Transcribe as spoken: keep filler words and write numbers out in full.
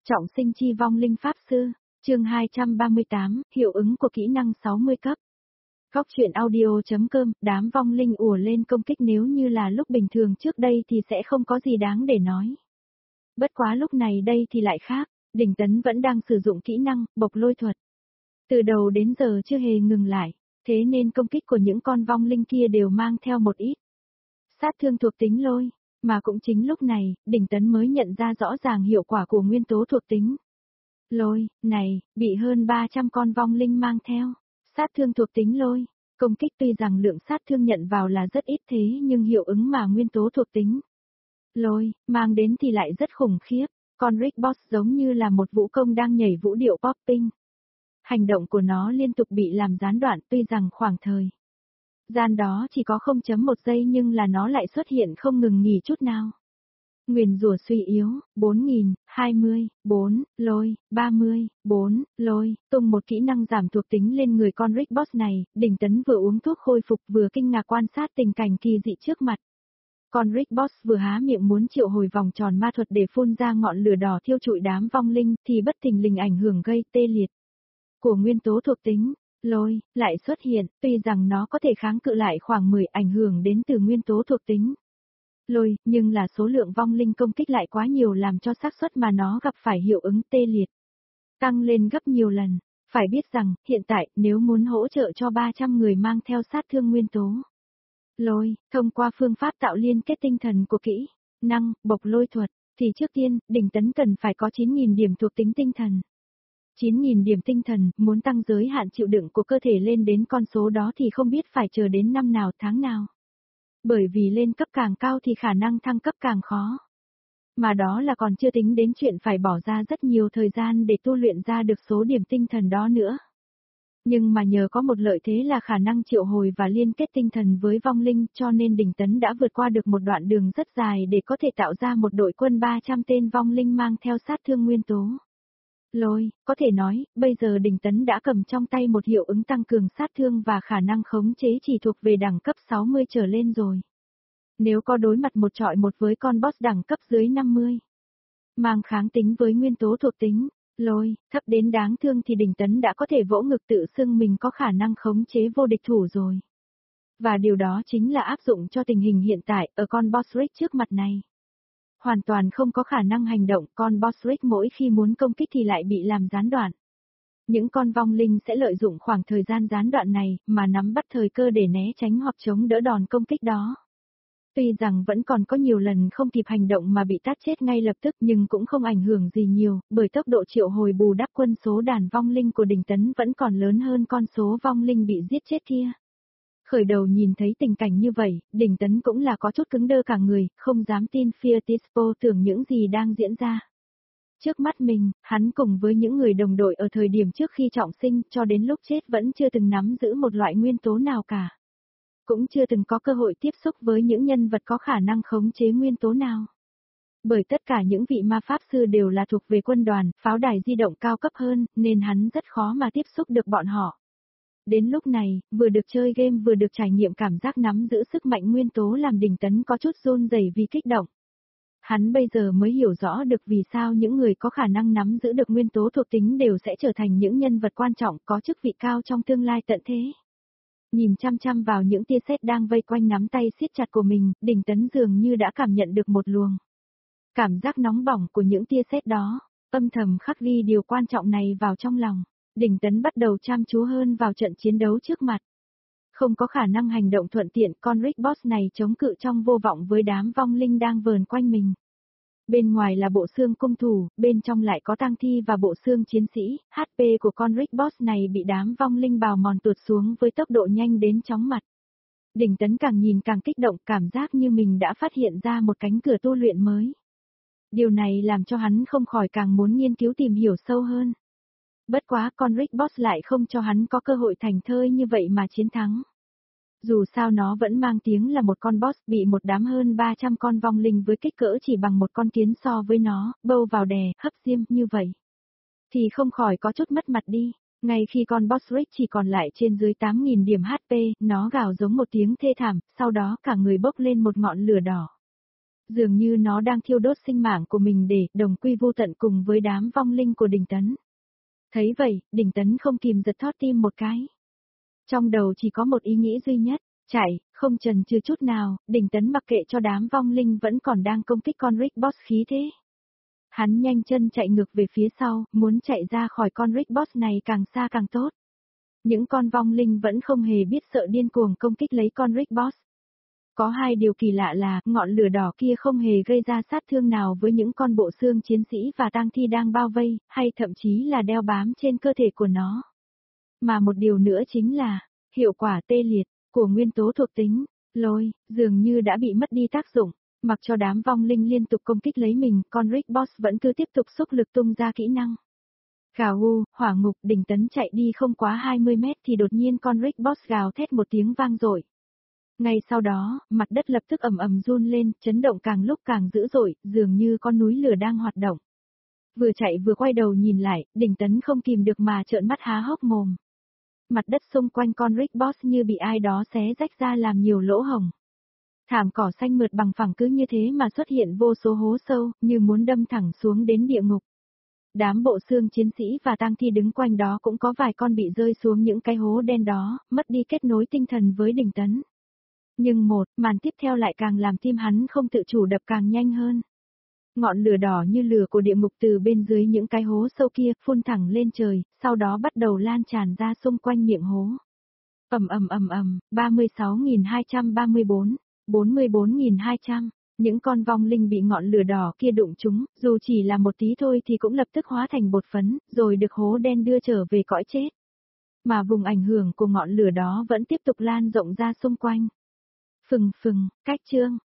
Trọng sinh chi vong linh pháp sư, chương hai trăm ba mươi tám, hiệu ứng của kỹ năng sáu mươi cấp. Góc truyện audio.com, đám vong linh ùa lên công kích nếu như là lúc bình thường trước đây thì sẽ không có gì đáng để nói. Bất quá lúc này đây thì lại khác, Đỉnh Tấn vẫn đang sử dụng kỹ năng, bộc lôi thuật. Từ đầu đến giờ chưa hề ngừng lại, thế nên công kích của những con vong linh kia đều mang theo một ít sát thương thuộc tính lôi. Mà cũng chính lúc này, Đỉnh Tấn mới nhận ra rõ ràng hiệu quả của nguyên tố thuộc tính lôi, này, bị hơn ba trăm con vong linh mang theo. Sát thương thuộc tính lôi, công kích tuy rằng lượng sát thương nhận vào là rất ít thế nhưng hiệu ứng mà nguyên tố thuộc tính lôi, mang đến thì lại rất khủng khiếp. Con Rick Boss giống như là một vũ công đang nhảy vũ điệu popping. Hành động của nó liên tục bị làm gián đoạn tuy rằng khoảng thời gian đó chỉ có không chấm một giây nhưng là nó lại xuất hiện không ngừng nghỉ chút nào. Nguyền rủa suy yếu, bốn nghìn, hai mươi, bốn, lôi, ba mươi, bốn, lôi, tung một kỹ năng giảm thuộc tính lên người con Rick Boss này, Đỉnh Tấn vừa uống thuốc khôi phục vừa kinh ngạc quan sát tình cảnh kỳ dị trước mặt. Con Rick Boss vừa há miệng muốn triệu hồi vòng tròn ma thuật để phun ra ngọn lửa đỏ thiêu trụi đám vong linh thì bất thình lình ảnh hưởng gây tê liệt của nguyên tố thuộc tính lôi, lại xuất hiện, tuy rằng nó có thể kháng cự lại khoảng mười ảnh hưởng đến từ nguyên tố thuộc tính lôi, nhưng là số lượng vong linh công kích lại quá nhiều làm cho xác suất mà nó gặp phải hiệu ứng tê liệt tăng lên gấp nhiều lần. Phải biết rằng, hiện tại, nếu muốn hỗ trợ cho ba trăm người mang theo sát thương nguyên tố lôi, thông qua phương pháp tạo liên kết tinh thần của kỹ năng, bộc lôi thuật, thì trước tiên, Đỉnh Tấn cần phải có chín nghìn điểm thuộc tính tinh thần. chín nghìn điểm tinh thần, muốn tăng giới hạn chịu đựng của cơ thể lên đến con số đó thì không biết phải chờ đến năm nào tháng nào. Bởi vì lên cấp càng cao thì khả năng thăng cấp càng khó. Mà đó là còn chưa tính đến chuyện phải bỏ ra rất nhiều thời gian để tu luyện ra được số điểm tinh thần đó nữa. Nhưng mà nhờ có một lợi thế là khả năng triệu hồi và liên kết tinh thần với vong linh cho nên Đỉnh Tấn đã vượt qua được một đoạn đường rất dài để có thể tạo ra một đội quân ba trăm tên vong linh mang theo sát thương nguyên tố lôi, có thể nói, bây giờ Đỉnh Tấn đã cầm trong tay một hiệu ứng tăng cường sát thương và khả năng khống chế chỉ thuộc về đẳng cấp sáu mươi trở lên rồi. Nếu có đối mặt một trọi một với con boss đẳng cấp dưới năm mươi, mang kháng tính với nguyên tố thuộc tính lôi, thấp đến đáng thương thì Đỉnh Tấn đã có thể vỗ ngực tự xưng mình có khả năng khống chế vô địch thủ rồi. Và điều đó chính là áp dụng cho tình hình hiện tại ở con boss Rick trước mặt này. Hoàn toàn không có khả năng hành động, con boss Rick mỗi khi muốn công kích thì lại bị làm gián đoạn. Những con vong linh sẽ lợi dụng khoảng thời gian gián đoạn này mà nắm bắt thời cơ để né tránh hoặc chống đỡ đòn công kích đó. Tuy rằng vẫn còn có nhiều lần không kịp hành động mà bị tát chết ngay lập tức nhưng cũng không ảnh hưởng gì nhiều, bởi tốc độ triệu hồi bù đắp quân số đàn vong linh của Đỉnh Tấn vẫn còn lớn hơn con số vong linh bị giết chết kia. Khởi đầu nhìn thấy tình cảnh như vậy, Đỉnh Tấn cũng là có chút cứng đơ cả người, không dám tin Fear Tispo tưởng những gì đang diễn ra. Trước mắt mình, hắn cùng với những người đồng đội ở thời điểm trước khi trọng sinh cho đến lúc chết vẫn chưa từng nắm giữ một loại nguyên tố nào cả. Cũng chưa từng có cơ hội tiếp xúc với những nhân vật có khả năng khống chế nguyên tố nào. Bởi tất cả những vị ma pháp sư đều là thuộc về quân đoàn, pháo đài di động cao cấp hơn, nên hắn rất khó mà tiếp xúc được bọn họ. Đến lúc này, vừa được chơi game vừa được trải nghiệm cảm giác nắm giữ sức mạnh nguyên tố làm Đỉnh Tấn có chút run rẩy vì kích động. Hắn bây giờ mới hiểu rõ được vì sao những người có khả năng nắm giữ được nguyên tố thuộc tính đều sẽ trở thành những nhân vật quan trọng có chức vị cao trong tương lai tận thế. Nhìn chăm chăm vào những tia sét đang vây quanh nắm tay siết chặt của mình, Đỉnh Tấn dường như đã cảm nhận được một luồng cảm giác nóng bỏng của những tia sét đó, âm thầm khắc ghi điều quan trọng này vào trong lòng. Đỉnh Tấn bắt đầu chăm chú hơn vào trận chiến đấu trước mặt. Không có khả năng hành động thuận tiện, con Rick Boss này chống cự trong vô vọng với đám vong linh đang vờn quanh mình. Bên ngoài là bộ xương cung thủ, bên trong lại có tang thi và bộ xương chiến sĩ, hát pê của con Rick Boss này bị đám vong linh bào mòn tuột xuống với tốc độ nhanh đến chóng mặt. Đỉnh Tấn càng nhìn càng kích động, cảm giác như mình đã phát hiện ra một cánh cửa tu luyện mới. Điều này làm cho hắn không khỏi càng muốn nghiên cứu tìm hiểu sâu hơn. Bất quá con Rick Boss lại không cho hắn có cơ hội thành thơi như vậy mà chiến thắng. Dù sao nó vẫn mang tiếng là một con boss bị một đám hơn ba trăm con vong linh với kích cỡ chỉ bằng một con kiến so với nó, bâu vào đè, hấp diêm như vậy. Thì không khỏi có chút mất mặt đi. Ngay khi con boss Rick chỉ còn lại trên dưới tám nghìn điểm hát pê, nó gào giống một tiếng thê thảm, sau đó cả người bốc lên một ngọn lửa đỏ. Dường như nó đang thiêu đốt sinh mạng của mình để đồng quy vô tận cùng với đám vong linh của Đình Tấn. Thấy vậy, Đình Tấn không kìm giật thót tim một cái. Trong đầu chỉ có một ý nghĩ duy nhất, chạy, không chần chừ chút nào, Đình Tấn mặc kệ cho đám vong linh vẫn còn đang công kích con Rick Boss khí thế. Hắn nhanh chân chạy ngược về phía sau, muốn chạy ra khỏi con Rick Boss này càng xa càng tốt. Những con vong linh vẫn không hề biết sợ điên cuồng công kích lấy con Rick Boss. Có hai điều kỳ lạ là, ngọn lửa đỏ kia không hề gây ra sát thương nào với những con bộ xương chiến sĩ và tang thi đang bao vây, hay thậm chí là đeo bám trên cơ thể của nó. Mà một điều nữa chính là, hiệu quả tê liệt của nguyên tố thuộc tính, lôi, dường như đã bị mất đi tác dụng. Mặc cho đám vong linh liên tục công kích lấy mình, con Rick Boss vẫn cứ tiếp tục xúc lực tung ra kỹ năng. Gào u, hỏa ngục. Đình Tấn chạy đi không quá hai mươi mét thì đột nhiên con Rick Boss gào thét một tiếng vang dội. Ngay sau đó, mặt đất lập tức ầm ầm run lên, chấn động càng lúc càng dữ dội, dường như con núi lửa đang hoạt động. Vừa chạy vừa quay đầu nhìn lại, Đình Tấn không kìm được mà trợn mắt há hốc mồm. Mặt đất xung quanh con Rick Boss như bị ai đó xé rách ra làm nhiều lỗ hổng. Thảm cỏ xanh mượt bằng phẳng cứ như thế mà xuất hiện vô số hố sâu, như muốn đâm thẳng xuống đến địa ngục. Đám bộ xương chiến sĩ và tang thi đứng quanh đó cũng có vài con bị rơi xuống những cái hố đen đó, mất đi kết nối tinh thần với Đình Tấn. Nhưng một, màn tiếp theo lại càng làm tim hắn không tự chủ đập càng nhanh hơn. Ngọn lửa đỏ như lửa của địa ngục từ bên dưới những cái hố sâu kia phun thẳng lên trời, sau đó bắt đầu lan tràn ra xung quanh miệng hố. Ầm ầm ầm ầm, ba mươi sáu nghìn hai trăm ba mươi bốn, bốn mươi bốn nghìn hai trăm, những con vong linh bị ngọn lửa đỏ kia đụng trúng, dù chỉ là một tí thôi thì cũng lập tức hóa thành bột phấn, rồi được hố đen đưa trở về cõi chết. Mà vùng ảnh hưởng của ngọn lửa đó vẫn tiếp tục lan rộng ra xung quanh. Phừng phừng, cách chương.